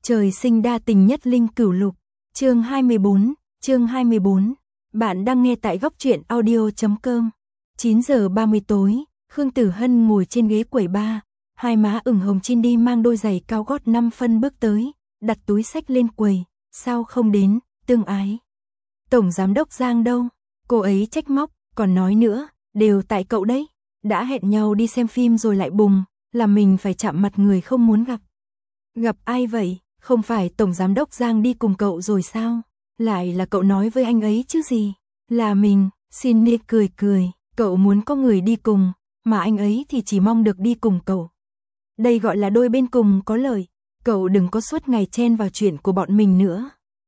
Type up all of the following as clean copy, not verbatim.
Trời sinh đa tình nhất linh cửu lục, chương 24. Bạn đang nghe tại góc truyện audio.com. 9 giờ 30 tối, Khương Tử Hân ngồi trên ghế quầy bar, hai má ửng hồng Cindy mang đôi giày cao gót 5 phân bước tới, đặt túi xách lên quầy, sao không đến, tương ái. Tổng giám đốc Giang đâu? Cô ấy trách móc, còn nói nữa, đều tại cậu đấy, đã hẹn nhau đi xem phim rồi lại bùng, làm mình phải chạm mặt người không muốn gặp. Gặp ai vậy? Không phải Tổng Giám đốc Giang đi cùng cậu rồi sao? Lại là cậu nói với anh ấy chứ gì? Là mình, Cindy cười, cậu muốn có người đi cùng, mà anh ấy thì chỉ mong được đi cùng cậu. Đây gọi là đôi bên cùng có lợi, cậu đừng có suốt ngày chen vào chuyện của bọn mình nữa.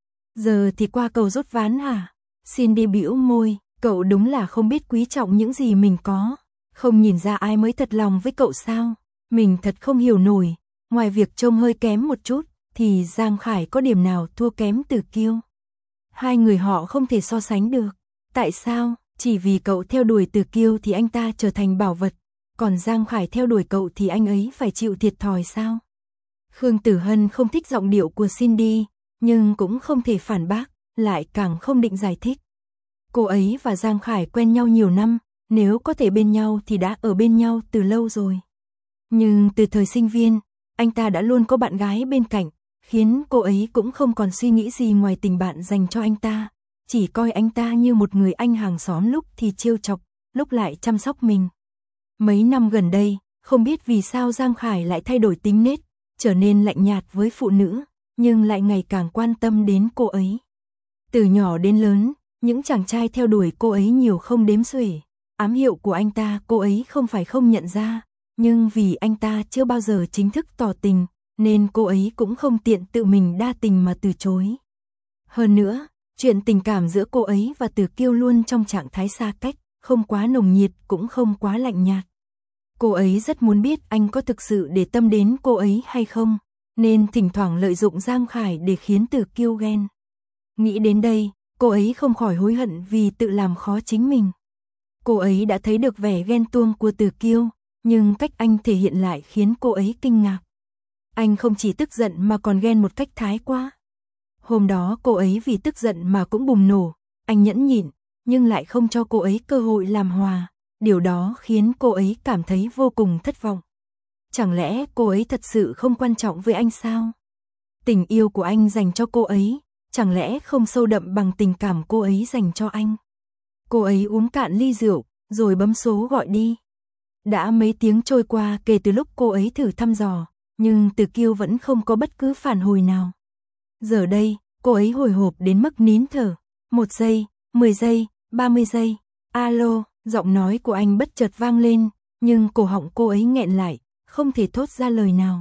Giờ thì qua cầu rút ván hả? Cindy bĩu môi, cậu đúng là không biết quý trọng những gì mình có, không nhìn ra ai mới thật lòng với cậu sao? Mình thật không hiểu nổi, ngoài việc trông hơi kém một chút, thì Giang Khải có điểm nào thua kém Từ Kiêu? Hai người họ không thể so sánh được. Tại sao? Chỉ vì cậu theo đuổi Từ Kiêu thì anh ta trở thành bảo vật, còn Giang Khải theo đuổi cậu thì anh ấy phải chịu thiệt thòi sao? Khương Tử Hân không thích giọng điệu của Cindy, nhưng cũng không thể phản bác, lại càng không định giải thích. Cô ấy và Giang Khải quen nhau nhiều năm, nếu có thể bên nhau thì đã ở bên nhau từ lâu rồi. Nhưng từ thời sinh viên, anh ta đã luôn có bạn gái bên cạnh, khiến cô ấy cũng không còn suy nghĩ gì ngoài tình bạn dành cho anh ta, chỉ coi anh ta như một người anh hàng xóm, lúc thì trêu chọc, lúc lại chăm sóc mình. Mấy năm gần đây, không biết vì sao Giang Khải lại thay đổi tính nết, trở nên lạnh nhạt với phụ nữ, nhưng lại ngày càng quan tâm đến cô ấy. Từ nhỏ đến lớn, những chàng trai theo đuổi cô ấy nhiều không đếm xuể, ám hiệu của anh ta cô ấy không phải không nhận ra, nhưng vì anh ta chưa bao giờ chính thức tỏ tình, nên cô ấy cũng không tiện tự mình đa tình mà từ chối. Hơn nữa, chuyện tình cảm giữa cô ấy và Từ Kiêu luôn trong trạng thái xa cách, không quá nồng nhiệt cũng không quá lạnh nhạt. Cô ấy rất muốn biết anh có thực sự để tâm đến cô ấy hay không, nên thỉnh thoảng lợi dụng Giang Khải để khiến Từ Kiêu ghen. Nghĩ đến đây, cô ấy không khỏi hối hận vì tự làm khó chính mình. Cô ấy đã thấy được vẻ ghen tuông của Từ Kiêu, nhưng cách anh thể hiện lại khiến cô ấy kinh ngạc. Anh không chỉ tức giận mà còn ghen một cách thái quá. Hôm đó cô ấy vì tức giận mà cũng bùng nổ, anh nhẫn nhịn, nhưng lại không cho cô ấy cơ hội làm hòa. Điều đó khiến cô ấy cảm thấy vô cùng thất vọng. Chẳng lẽ cô ấy thật sự không quan trọng với anh sao? Tình yêu của anh dành cho cô ấy, chẳng lẽ không sâu đậm bằng tình cảm cô ấy dành cho anh? Cô ấy uống cạn ly rượu, rồi bấm số gọi đi. Đã mấy tiếng trôi qua kể từ lúc cô ấy thử thăm dò, nhưng Từ Kiêu vẫn không có bất cứ phản hồi nào. Giờ đây, cô ấy hồi hộp đến mức nín thở. 1 giây, 10 giây, 30 giây. Alo, giọng nói của anh bất chợt vang lên, nhưng cổ họng cô ấy nghẹn lại, không thể thốt ra lời nào.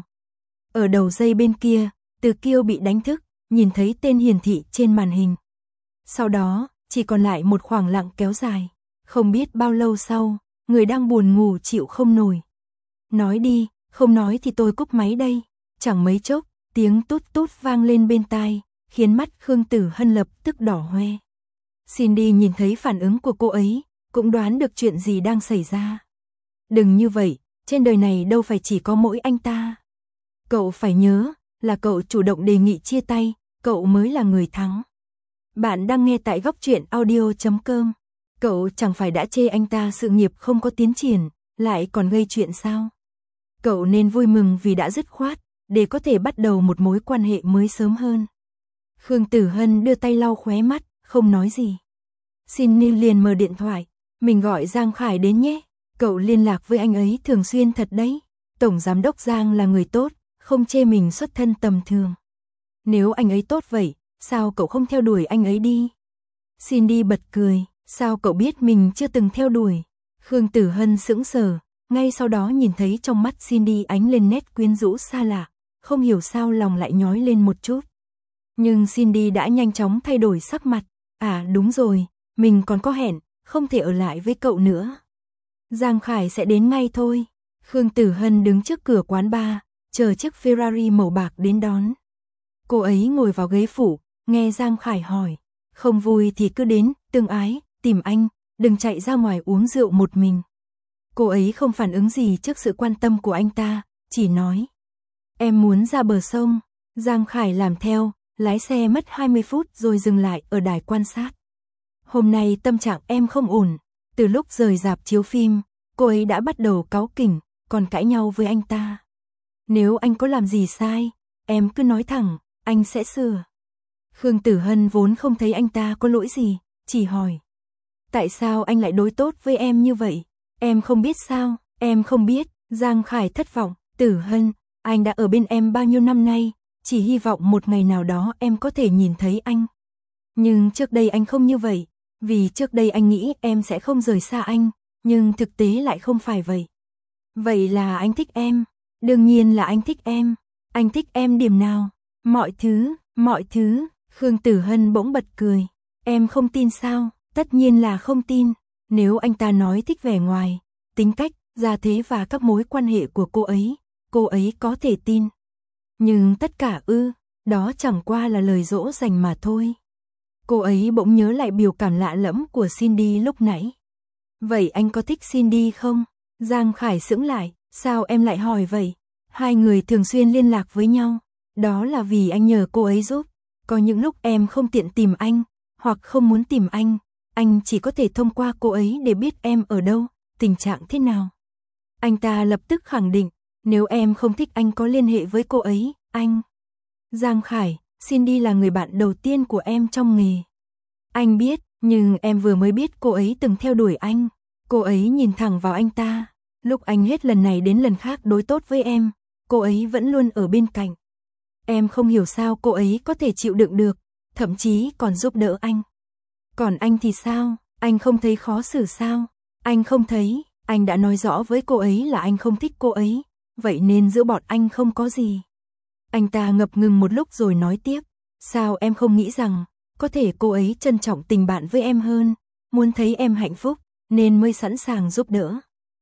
Ở đầu dây bên kia, Từ Kiêu bị đánh thức, nhìn thấy tên hiển thị trên màn hình. Sau đó, chỉ còn lại một khoảng lặng kéo dài. Không biết bao lâu sau, người đang buồn ngủ chịu không nổi. Nói đi, không nói thì tôi cúp máy đây. Chẳng mấy chốc, tiếng tút tút vang lên bên tai, khiến mắt Khương Tử Hân lập tức đỏ hoe. Cindy nhìn thấy phản ứng của cô ấy, cũng đoán được chuyện gì đang xảy ra. Đừng như vậy, trên đời này đâu phải chỉ có mỗi anh ta. Cậu phải nhớ, là cậu chủ động đề nghị chia tay, cậu mới là người thắng. Bạn đang nghe tại góc truyện audio.com. Cậu chẳng phải đã chê anh ta sự nghiệp không có tiến triển, lại còn gây chuyện sao? Cậu nên vui mừng vì đã dứt khoát, để có thể bắt đầu một mối quan hệ mới sớm hơn. Khương Tử Hân đưa tay lau khóe mắt, không nói gì. Cindy liền mở điện thoại, mình gọi Giang Khải đến nhé. Cậu liên lạc với anh ấy thường xuyên thật đấy. Tổng giám đốc Giang là người tốt, không chê mình xuất thân tầm thường. Nếu anh ấy tốt vậy, sao cậu không theo đuổi anh ấy đi? Cindy bật cười, sao cậu biết mình chưa từng theo đuổi? Khương Tử Hân sững sờ, ngay sau đó nhìn thấy trong mắt Cindy ánh lên nét quyến rũ xa lạ, không hiểu sao lòng lại nhói lên một chút. Nhưng Cindy đã nhanh chóng thay đổi sắc mặt, à đúng rồi, mình còn có hẹn, không thể ở lại với cậu nữa. Giang Khải sẽ đến ngay thôi. Khương Tử Hân đứng trước cửa quán bar, chờ chiếc Ferrari màu bạc đến đón. Cô ấy ngồi vào ghế phụ, nghe Giang Khải hỏi, không vui thì cứ đến, tương ái, tìm anh, đừng chạy ra ngoài uống rượu một mình. Cô ấy không phản ứng gì trước sự quan tâm của anh ta, chỉ nói, em muốn ra bờ sông. Giang Khải làm theo, lái xe mất 20 phút rồi dừng lại ở đài quan sát. Hôm nay tâm trạng em không ổn, từ lúc rời rạp chiếu phim, cô ấy đã bắt đầu cáu kỉnh, còn cãi nhau với anh ta. Nếu anh có làm gì sai, em cứ nói thẳng, anh sẽ sửa. Khương Tử Hân vốn không thấy anh ta có lỗi gì, chỉ hỏi. Tại sao anh lại đối tốt với em như vậy? Em không biết sao? Em không biết. Giang Khải thất vọng. Tử Hân, anh đã ở bên em bao nhiêu năm nay, chỉ hy vọng một ngày nào đó em có thể nhìn thấy anh. Nhưng trước đây anh không như vậy, vì trước đây anh nghĩ em sẽ không rời xa anh, nhưng thực tế lại không phải vậy. Vậy là anh thích em? Đương nhiên là anh thích em. Anh thích em điểm nào? Mọi thứ. Khương Tử Hân bỗng bật cười. Em không tin sao? Tất nhiên là không tin. Nếu anh ta nói thích vẻ ngoài, tính cách, gia thế và các mối quan hệ của cô ấy có thể tin. Nhưng tất cả đó chẳng qua là lời dỗ dành mà thôi. Cô ấy bỗng nhớ lại biểu cảm lạ lẫm của Cindy lúc nãy. Vậy anh có thích Cindy không? Giang Khải sững lại, sao em lại hỏi vậy? Hai người thường xuyên liên lạc với nhau. Đó là vì anh nhờ cô ấy giúp. Có những lúc em không tiện tìm anh, hoặc không muốn tìm anh chỉ có thể thông qua cô ấy để biết em ở đâu, tình trạng thế nào. Anh ta lập tức khẳng định, nếu em không thích anh có liên hệ với cô ấy, anh. Giang Khải, Cindy là người bạn đầu tiên của em trong nghề. Anh biết, nhưng em vừa mới biết cô ấy từng theo đuổi anh. Cô ấy nhìn thẳng vào anh ta. Lúc anh hết lần này đến lần khác đối tốt với em, cô ấy vẫn luôn ở bên cạnh. Em không hiểu sao cô ấy có thể chịu đựng được, thậm chí còn giúp đỡ anh. Còn anh thì sao? Anh không thấy khó xử sao? Anh không thấy, anh đã nói rõ với cô ấy là anh không thích cô ấy, vậy nên giữa bọn anh không có gì. Anh ta ngập ngừng một lúc rồi nói tiếp, sao em không nghĩ rằng, có thể cô ấy trân trọng tình bạn với em hơn, muốn thấy em hạnh phúc, nên mới sẵn sàng giúp đỡ.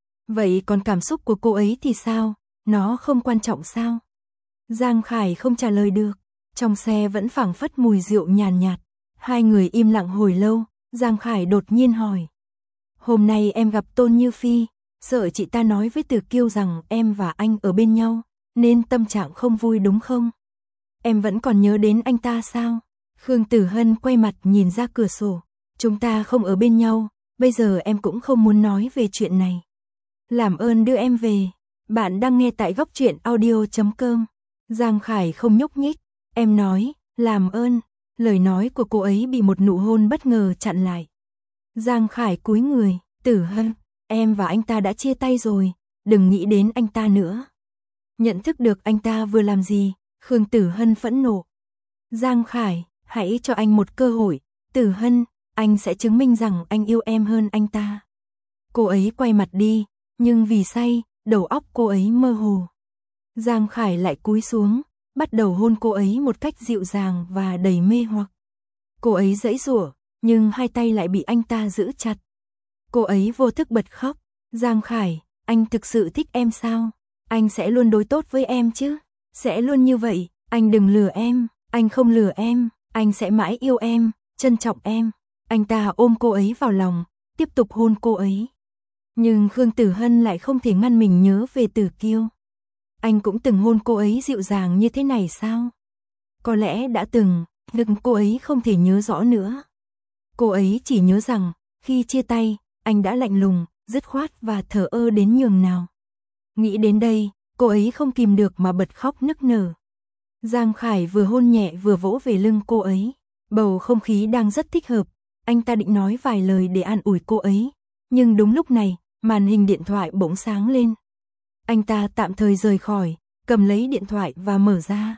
Vậy còn cảm xúc của cô ấy thì sao? Nó không quan trọng sao? Giang Khải không trả lời được, trong xe vẫn phảng phất mùi rượu nhàn nhạt. Hai người im lặng hồi lâu, Giang Khải đột nhiên hỏi. Hôm nay em gặp Tôn Như Phi, sợ chị ta nói với Từ Kiêu rằng em và anh ở bên nhau, nên tâm trạng không vui đúng không? Em vẫn còn nhớ đến anh ta sao? Khương Tử Hân quay mặt nhìn ra cửa sổ. Chúng ta không ở bên nhau, bây giờ em cũng không muốn nói về chuyện này. Làm ơn đưa em về. Bạn đang nghe tại góc truyện audio.com. Giang Khải không nhúc nhích. Em nói, làm ơn. Lời nói của cô ấy bị một nụ hôn bất ngờ chặn lại. Giang Khải cúi người, Tử Hân, em và anh ta đã chia tay rồi, đừng nghĩ đến anh ta nữa. Nhận thức được anh ta vừa làm gì, Khương Tử Hân phẫn nộ. Giang Khải, hãy cho anh một cơ hội, Tử Hân, anh sẽ chứng minh rằng anh yêu em hơn anh ta. Cô ấy quay mặt đi, nhưng vì say, đầu óc cô ấy mơ hồ. Giang Khải lại cúi xuống, bắt đầu hôn cô ấy một cách dịu dàng và đầy mê hoặc. Cô ấy giãy giụa, nhưng hai tay lại bị anh ta giữ chặt. Cô ấy vô thức bật khóc. Giang Khải, anh thực sự thích em sao? Anh sẽ luôn đối tốt với em chứ? Sẽ luôn như vậy, anh đừng lừa em, anh không lừa em, anh sẽ mãi yêu em, trân trọng em. Anh ta ôm cô ấy vào lòng, tiếp tục hôn cô ấy. Nhưng Khương Tử Hân lại không thể ngăn mình nhớ về Từ Kiêu. Anh cũng từng hôn cô ấy dịu dàng như thế này sao? Có lẽ đã từng, nhưng cô ấy không thể nhớ rõ nữa. Cô ấy chỉ nhớ rằng, khi chia tay, anh đã lạnh lùng, dứt khoát và thờ ơ đến nhường nào. Nghĩ đến đây, cô ấy không kìm được mà bật khóc nức nở. Giang Khải vừa hôn nhẹ vừa vỗ về lưng cô ấy. Bầu không khí đang rất thích hợp. Anh ta định nói vài lời để an ủi cô ấy. Nhưng đúng lúc này, màn hình điện thoại bỗng sáng lên. Anh ta tạm thời rời khỏi, cầm lấy điện thoại và mở ra.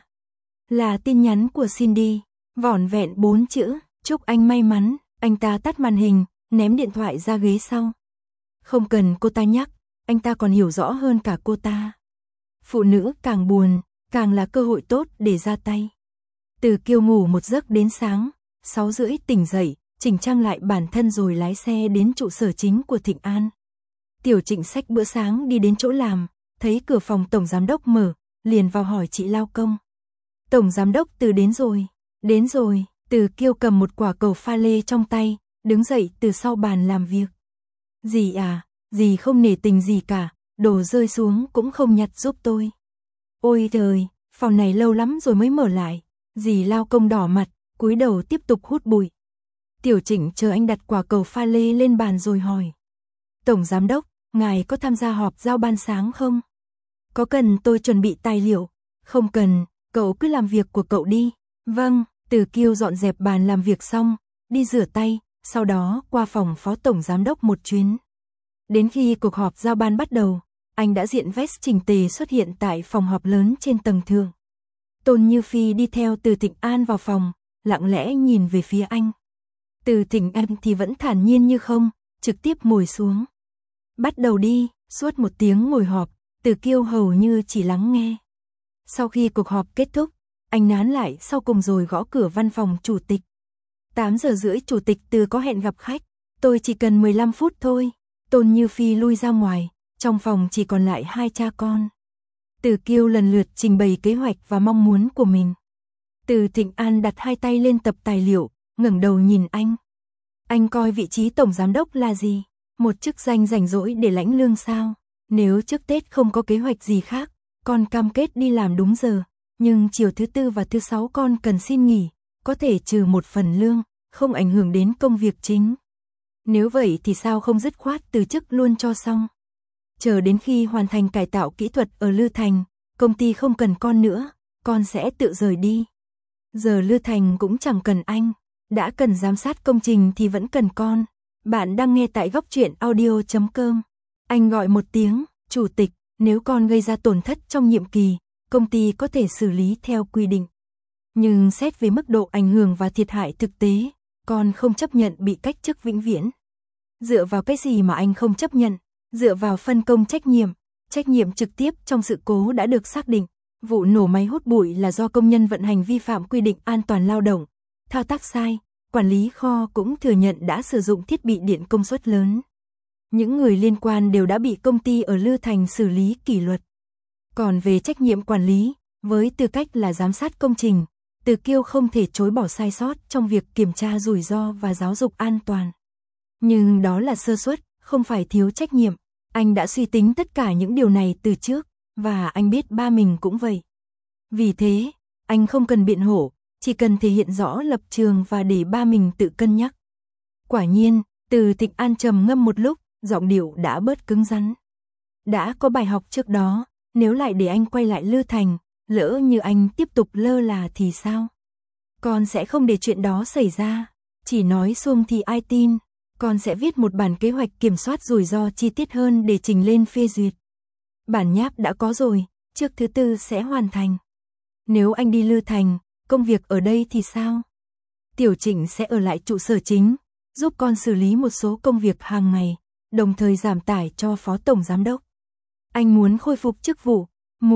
Là tin nhắn của Cindy, vỏn vẹn 4 chữ, chúc anh may mắn. Anh ta tắt màn hình, ném điện thoại ra ghế sau. Không cần cô ta nhắc, anh ta còn hiểu rõ hơn cả cô ta. Phụ nữ càng buồn, càng là cơ hội tốt để ra tay. Từ Kiêu ngủ một giấc đến sáng, 6:30 tỉnh dậy, chỉnh trang lại bản thân rồi lái xe đến trụ sở chính của Thịnh An. Tiểu Trịnh xách bữa sáng đi đến chỗ làm, thấy cửa phòng tổng giám đốc mở, liền vào hỏi chị lao công. Tổng giám đốc Từ đến rồi. Đến rồi. Từ Kiêu cầm một quả cầu pha lê trong tay, đứng dậy từ sau bàn làm việc. Dì à, dì không nể tình gì cả, đồ rơi xuống cũng không nhặt giúp tôi. Ôi trời, Phòng này lâu lắm rồi mới mở lại. Dì lao công đỏ mặt, cúi đầu tiếp tục hút bụi. Tiểu Trịnh chờ anh đặt quả cầu pha lê lên bàn rồi hỏi. Tổng giám đốc, ngài có tham gia họp giao ban sáng không? Có cần tôi chuẩn bị tài liệu? Không cần, cậu cứ làm việc của cậu đi. Vâng, Từ Kiêu dọn dẹp bàn làm việc xong, đi rửa tay, sau đó qua phòng phó tổng giám đốc một chuyến. Đến khi cuộc họp giao ban bắt đầu, anh đã diện vest chỉnh tề xuất hiện tại phòng họp lớn trên tầng thượng. Tôn Như Phi đi theo Từ Thịnh An vào phòng, lặng lẽ nhìn về phía anh. Từ Thịnh An thì vẫn thản nhiên như không, trực tiếp ngồi xuống. Bắt đầu đi, suốt một tiếng ngồi họp, Từ Kiêu hầu như chỉ lắng nghe. Sau khi cuộc họp kết thúc, anh nán lại sau cùng rồi gõ cửa văn phòng chủ tịch. 8 giờ rưỡi chủ tịch Từ có hẹn gặp khách, tôi chỉ cần 15 phút thôi. Tôn Như Phi lui ra ngoài, trong phòng chỉ còn lại hai cha con. Từ Kiêu lần lượt trình bày kế hoạch và mong muốn của mình. Từ Thịnh An đặt hai tay lên tập tài liệu, ngẩng đầu nhìn anh. Anh coi vị trí tổng giám đốc là gì? Một chức danh rảnh rỗi để lãnh lương sao? Nếu trước Tết không có kế hoạch gì khác, con cam kết đi làm đúng giờ, nhưng chiều thứ Tư và thứ Sáu con cần xin nghỉ, có thể trừ một phần lương, không ảnh hưởng đến công việc chính. Nếu vậy thì sao không dứt khoát từ chức luôn cho xong? Chờ đến khi hoàn thành cải tạo kỹ thuật ở Lư Thành, công ty không cần con nữa, con sẽ tự rời đi. Giờ Lư Thành cũng chẳng cần anh, đã cần giám sát công trình thì vẫn cần con. Bạn đang nghe tại Góc Truyện Audio.com. Anh gọi một tiếng, chủ tịch, nếu con gây ra tổn thất trong nhiệm kỳ, công ty có thể xử lý theo quy định. Nhưng xét về mức độ ảnh hưởng và thiệt hại thực tế, con không chấp nhận bị cách chức vĩnh viễn. Dựa vào cái gì mà anh không chấp nhận? Dựa vào phân công trách nhiệm trực tiếp trong sự cố đã được xác định. Vụ nổ máy hút bụi là do công nhân vận hành vi phạm quy định an toàn lao động, thao tác sai, quản lý kho cũng thừa nhận đã sử dụng thiết bị điện công suất lớn. Những người liên quan đều đã bị công ty ở Lư Thành xử lý kỷ luật. Còn về trách nhiệm quản lý, với tư cách là giám sát công trình, Từ Kiêu không thể chối bỏ sai sót trong việc kiểm tra rủi ro và giáo dục an toàn. Nhưng đó là sơ suất, không phải thiếu trách nhiệm. Anh đã suy tính tất cả những điều này từ trước, và anh biết ba mình cũng vậy. Vì thế, anh không cần biện hộ, chỉ cần thể hiện rõ lập trường và để ba mình tự cân nhắc. Quả nhiên, Từ Thịnh An trầm ngâm một lúc, giọng điệu đã bớt cứng rắn. Đã có bài học trước đó, nếu lại để anh quay lại Lư Thành, lỡ như anh tiếp tục lơ là thì sao? Con sẽ không để chuyện đó xảy ra, chỉ nói suông thì ai tin. Con sẽ viết một bản kế hoạch kiểm soát rủi ro chi tiết hơn để trình lên phê duyệt. Bản nháp đã có rồi, trước thứ Tư sẽ hoàn thành. Nếu anh đi Lư Thành, công việc ở đây thì sao? Tiểu Trịnh sẽ ở lại trụ sở chính, giúp con xử lý một số công việc hàng ngày, đồng thời giảm tải cho phó tổng giám đốc. Anh muốn khôi phục chức vụ,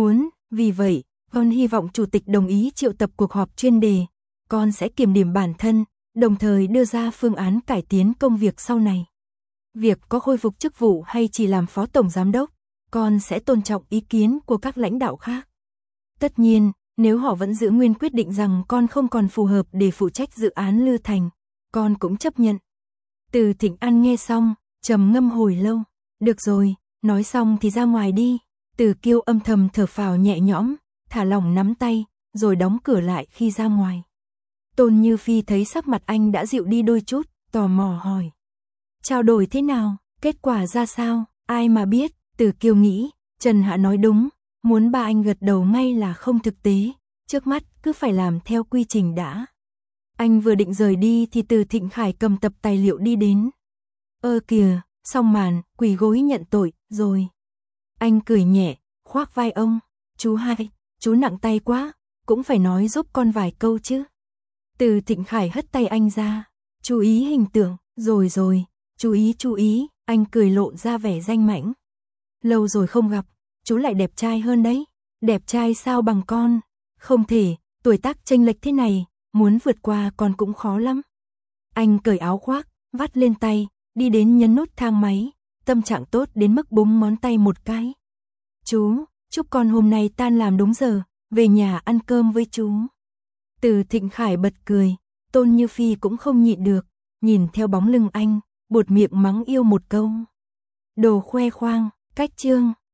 vì vậy, con hy vọng chủ tịch đồng ý triệu tập cuộc họp chuyên đề. Con sẽ kiểm điểm bản thân, đồng thời đưa ra phương án cải tiến công việc sau này. Việc có khôi phục chức vụ hay chỉ làm phó tổng giám đốc, con sẽ tôn trọng ý kiến của các lãnh đạo khác. Tất nhiên, nếu họ vẫn giữ nguyên quyết định rằng con không còn phù hợp để phụ trách dự án Lư Thành, con cũng chấp nhận. Từ Thịnh An nghe xong, trầm ngâm hồi lâu. Được rồi, nói xong thì ra ngoài đi. Từ Kiêu âm thầm thở phào nhẹ nhõm, thả lỏng nắm tay, rồi đóng cửa lại khi ra ngoài. Tôn Như Phi thấy sắc mặt anh đã dịu đi đôi chút, tò mò hỏi. Trao đổi thế nào, kết quả ra sao, ai mà biết. Từ Kiêu nghĩ, Trần Hạ nói đúng, muốn ba anh gật đầu ngay là không thực tế, trước mắt cứ phải làm theo quy trình đã. Anh vừa định rời đi thì Từ Thịnh Khải cầm tập tài liệu đi đến. Kìa, xong màn, quỳ gối nhận tội, rồi. Anh cười nhẹ, khoác vai ông. Chú hai, chú nặng tay quá, cũng phải nói giúp con vài câu chứ. Từ Thịnh Khải hất tay anh ra. Chú ý hình tượng, rồi, chú ý, anh cười lộ ra vẻ danh mãnh. Lâu rồi không gặp, chú lại đẹp trai hơn đấy. Đẹp trai sao bằng con? Không thể, tuổi tác chênh lệch thế này, muốn vượt qua con cũng khó lắm. Anh cởi áo khoác, vắt lên tay, đi đến nhấn nút thang máy, tâm trạng tốt đến mức búng ngón tay một cái. Chú, chúc con hôm nay tan làm đúng giờ, về nhà ăn cơm với chú. Từ Thịnh Khải bật cười, Tôn Như Phi cũng không nhịn được, nhìn theo bóng lưng anh, buột miệng mắng yêu một câu. Đồ khoe khoang, cách chương.